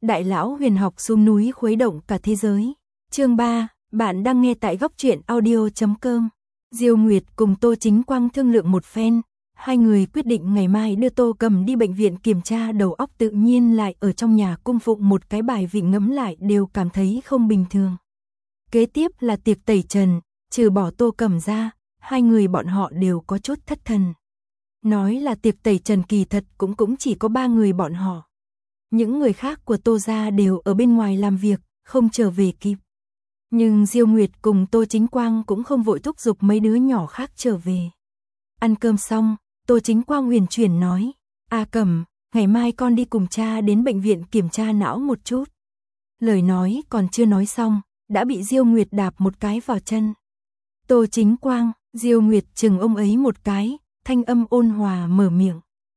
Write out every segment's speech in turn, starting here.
Đại lão huyền học xuống núi khuấy động cả thế giới. Chương 3, bạn đang nghe tại góc truyện audio.com. Diêu Nguyệt cùng Tô Chính Quang thương lượng một phen, hai người quyết định ngày mai đưa Tô Cầm đi bệnh viện kiểm tra đầu óc, tự nhiên lại ở trong nhà cung phụng một cái bài vị ngẫm lại đều cảm thấy không bình thường. Kế tiếp là tiệc tẩy trần, trừ bỏ Tô Cầm ra, hai người bọn họ đều có chút thất thần. Nói là tiệc tẩy trần kỳ thật cũng chỉ có ba người bọn họ. Những người khác của Tô gia đều ở bên ngoài làm việc, không trở về kịp. Nhưng Diêu Nguyệt cùng Tô Chính Quang cũng không vội thúc giục mấy đứa nhỏ khác trở về. Ăn cơm xong, Tô Chính Quang huyền chuyển nói, A Cẩm, ngày mai con đi cùng cha đến bệnh viện kiểm tra não một chút. Lời nói còn chưa nói xong, đã bị Diêu Nguyệt đạp một cái vào chân. Tô Chính Quang, Diêu Nguyệt chừng ông ấy một cái, thanh âm ôn hòa mở miệng.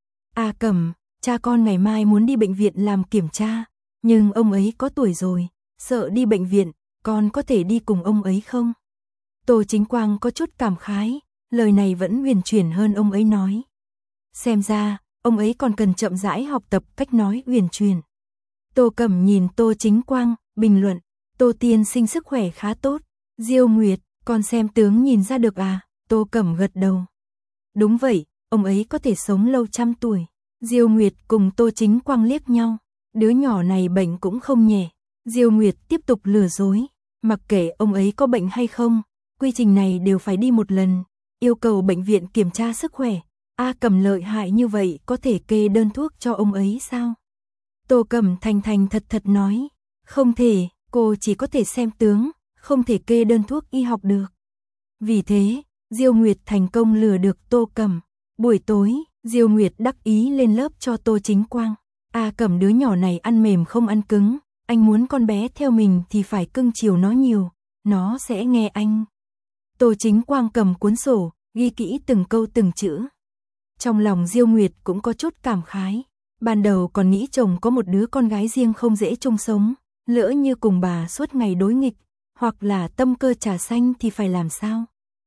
A Cẩm, cha con ngày mai muốn đi bệnh viện làm kiểm tra, nhưng ông ấy có tuổi rồi, sợ đi bệnh viện, con có thể đi cùng ông ấy không? Tô Chính Quang có chút cảm khái, lời này vẫn huyền chuyển hơn ông ấy nói. Xem ra, ông ấy còn cần chậm rãi học tập cách nói huyền chuyển. Tô Cẩm nhìn Tô Chính Quang, bình luận, Tô tiên sinh sức khỏe khá tốt. Diêu Nguyệt, con xem tướng nhìn ra được à? Tô Cẩm gật đầu. Đúng vậy, ông ấy có thể sống lâu trăm tuổi. Diêu Nguyệt cùng Tô Chính Quang liếc nhau, đứa nhỏ này bệnh cũng không nhẹ. Diêu Nguyệt tiếp tục lừa dối, mặc kệ ông ấy có bệnh hay không, quy trình này đều phải đi một lần, yêu cầu bệnh viện kiểm tra sức khỏe. A Cẩm lợi hại như vậy có thể kê đơn thuốc cho ông ấy sao? Tô Cẩm thành thật nói, không thể, cô chỉ có thể xem tướng, không thể kê đơn thuốc y học được. Vì thế, Diêu Nguyệt thành công lừa được Tô Cẩm. Buổi tối, Diêu Nguyệt đắc ý lên lớp cho Tô Chính Quang. A Cẩm đứa nhỏ này ăn mềm không ăn cứng, anh muốn con bé theo mình thì phải cưng chiều nó nhiều, nó sẽ nghe anh. Tô Chính Quang cầm cuốn sổ, ghi kỹ từng câu từng chữ. Trong lòng Diêu Nguyệt cũng có chút cảm khái, ban đầu còn nghĩ chồng có một đứa con gái riêng không dễ chung sống, lỡ như cùng bà suốt ngày đối nghịch, hoặc là tâm cơ trà xanh thì phải làm sao?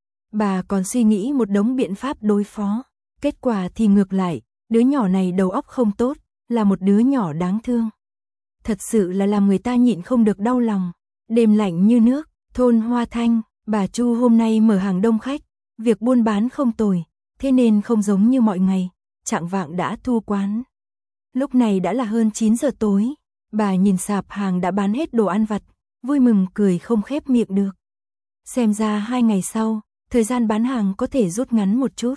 Bà còn suy nghĩ một đống biện pháp đối phó, kết quả thì ngược lại, đứa nhỏ này đầu óc không tốt, là một đứa nhỏ đáng thương. Thật sự là làm người ta nhịn không được đau lòng. Đêm lạnh như nước, thôn Hoa Thanh, bà Chu hôm nay mở hàng đông khách, việc buôn bán không tồi, thế nên không giống như mọi ngày, chạng vạng đã thu quán. Lúc này đã là hơn 9 giờ tối, bà nhìn sạp hàng đã bán hết đồ ăn vặt, vui mừng cười không khép miệng được. Xem ra 2 ngày sau, thời gian bán hàng có thể rút ngắn một chút.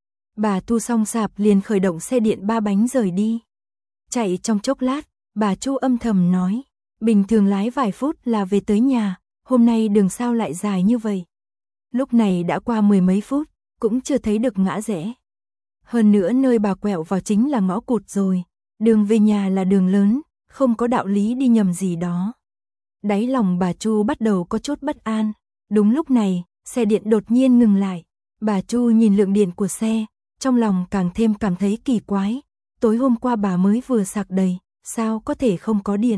Bà thu xong sạp liền khởi động xe điện 3 bánh rời đi. Chạy trong chốc lát, bà Chu âm thầm nói, bình thường lái vài phút là về tới nhà, hôm nay đường sao lại dài như vậy. Lúc này đã qua 10 mấy phút, cũng chưa thấy được ngã rẽ. Hơn nữa nơi bà quẹo vào chính là ngõ cụt rồi, đường về nhà là đường lớn, không có đạo lý đi nhầm gì đó. Đáy lòng bà Chu bắt đầu có chút bất an. Đúng lúc này, xe điện đột nhiên ngừng lại. Bà Chu nhìn lượng điện của xe, trong lòng càng thêm cảm thấy kỳ quái. Tối hôm qua bà mới vừa sạc đầy, sao có thể không có điện?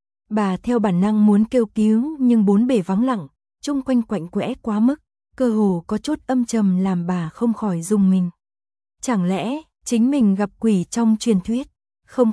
Bà theo bản năng muốn kêu cứu nhưng bốn bề vắng lặng, chung quanh quạnh quẽ quá mức, cơ hồ có chút âm trầm làm bà không khỏi rùng mình. Chẳng lẽ chính mình gặp quỷ trong truyền thuyết? Không,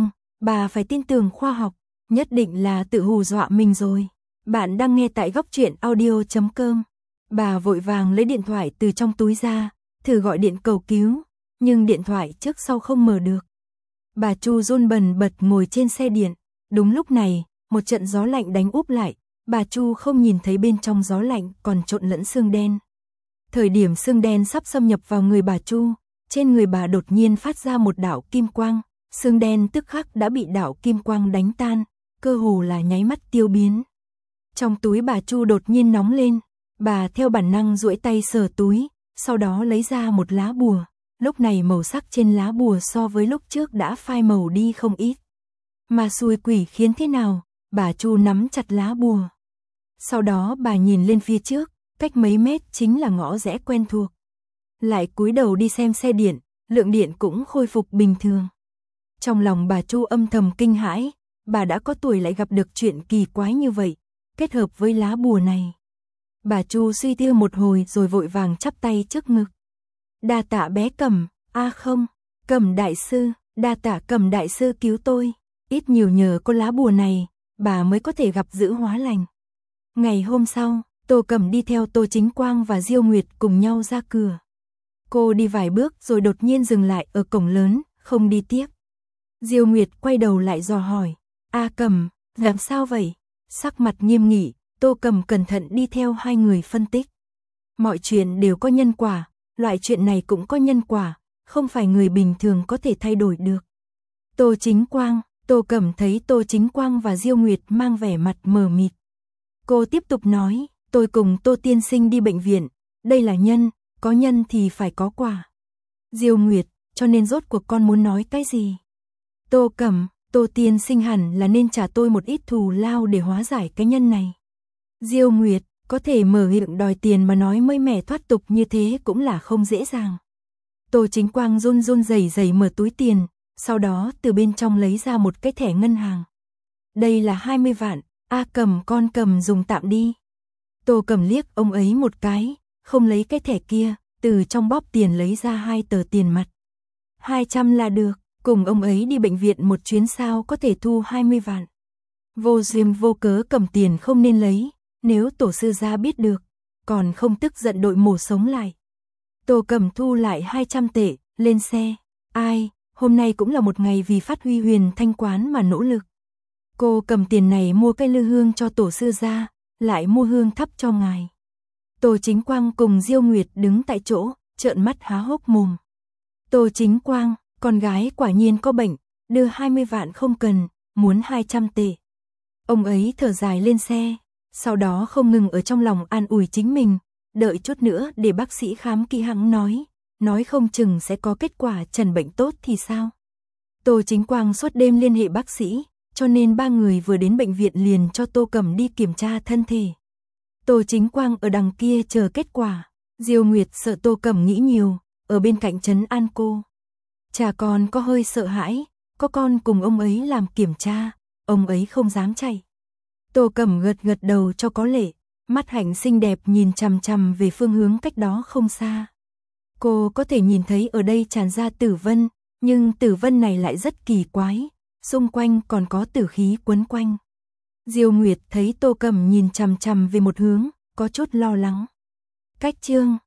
bà phải tin tưởng khoa học, nhất định là tự hù dọa mình rồi. Bạn đang nghe tại góc truyện audio.com. Bà vội vàng lấy điện thoại từ trong túi ra, thử gọi điện cầu cứu, nhưng điện thoại trước sau không mở được. Bà Chu run bần bật ngồi trên xe điện. Đúng lúc này, một trận gió lạnh đánh úp lại, bà Chu không nhìn thấy bên trong gió lạnh còn trộn lẫn sương đen. Thời điểm sương đen sắp xâm nhập vào người bà Chu, trên người bà đột nhiên phát ra một đạo kim quang, sương đen tức khắc đã bị đạo kim quang đánh tan, cơ hồ là nháy mắt tiêu biến. Trong túi bà Chu đột nhiên nóng lên, bà theo bản năng duỗi tay sờ túi, sau đó lấy ra một lá bùa. Lúc này màu sắc trên lá bùa so với lúc trước đã phai màu đi không ít. Mà xui quỷ khiến thế nào, bà Chu nắm chặt lá bùa. Sau đó bà nhìn lên phía trước, cách mấy mét chính là ngõ rẽ quen thuộc. Lại cúi đầu đi xem xe điện, lượng điện cũng khôi phục bình thường. Trong lòng bà Chu âm thầm kinh hãi, bà đã có tuổi lại gặp được chuyện kỳ quái như vậy, kết hợp với lá bùa này. Bà Chu suy tư một hồi rồi vội vàng chắp tay trước ngực. Đa tạ bé Cẩm, không, Cẩm đại sư, đa tạ Cẩm đại sư cứu tôi. ít nhiều nhờ có lá bùa này, bà mới có thể gặp dữ hóa lành. Ngày hôm sau, Tô Cẩm đi theo Tô Chính Quang và Diêu Nguyệt cùng nhau ra cửa. Cô đi vài bước rồi đột nhiên dừng lại ở cổng lớn, không đi tiếp. Diêu Nguyệt quay đầu lại dò hỏi, A Cẩm, làm sao vậy? Sắc mặt nghiêm nghị, Tô Cẩm cẩn thận đi theo hai người phân tích. Mọi chuyện đều có nhân quả, loại chuyện này cũng có nhân quả, không phải người bình thường có thể thay đổi được. Tô Chính Quang, Tô Cẩm thấy Tô Chính Quang và Diêu Nguyệt mang vẻ mặt mờ mịt. Cô tiếp tục nói, tôi cùng Tô tiên sinh đi bệnh viện, đây là nhân, có nhân thì phải có quả. Diêu Nguyệt, cho nên rốt cuộc con muốn nói cái gì? Tô Cẩm, Tô tiên sinh hẳn là nên trả tôi một ít thù lao để hóa giải cái nhân này. Diêu Nguyệt, có thể mở miệng đòi tiền mà nói mới mẻ thoát tục như thế cũng là không dễ dàng. Tô Chính Quang run run rẩy rẩy mở túi tiền, sau đó từ bên trong lấy ra một cái thẻ ngân hàng. Đây là 20 vạn, A Cẩm con cầm dùng tạm đi. Tô Cẩm liếc ông ấy một cái, không lấy cái thẻ kia, từ trong bóp tiền lấy ra 2 tờ tiền mặt. 200 là được, cùng ông ấy đi bệnh viện một chuyến sao có thể thu 20 vạn. Vô duyên vô cớ cầm tiền không nên lấy, nếu tổ sư gia biết được, còn không tức giận đội mổ sống lại. Tô Cẩm thu lại 200 tệ, lên xe. Ai, hôm nay cũng là một ngày vì phát huy Huyền Thanh quán mà nỗ lực. Cô cầm tiền này mua cây lư hương cho tổ sư gia, lại mua hương thắp cho ngài. Tô Chính Quang cùng Diêu Nguyệt đứng tại chỗ, trợn mắt há hốc mồm. Tô Chính Quang, con gái quả nhiên có bệnh, đưa 20 vạn không cần, muốn 200 tệ. Ông ấy thở dài lên xe, sau đó không ngừng ở trong lòng an ủi chính mình, đợi chút nữa để bác sĩ khám kỹ hãng nói không chừng sẽ có kết quả trần bệnh tốt thì sao. Tô Chính Quang suốt đêm liên hệ bác sĩ, cho nên ba người vừa đến bệnh viện liền cho Tô Cẩm đi kiểm tra thân thể. Tô Chính Quang ở đằng kia chờ kết quả, Diêu Nguyệt sợ Tô Cẩm nghĩ nhiều, ở bên cạnh trấn an cô. Cha con có hơi sợ hãi, có con cùng ông ấy làm kiểm tra, ông ấy không dám chạy. Tô Cẩm gật gật đầu cho có lệ, mắt hạnh xinh đẹp nhìn chằm chằm về phương hướng cách đó không xa. Cô có thể nhìn thấy ở đây tràn ra tử vân, nhưng tử vân này lại rất kỳ quái, xung quanh còn có tử khí quấn quanh. Diêu Nguyệt thấy Tô Cẩm nhìn chằm chằm về một hướng, có chút lo lắng. Cách chương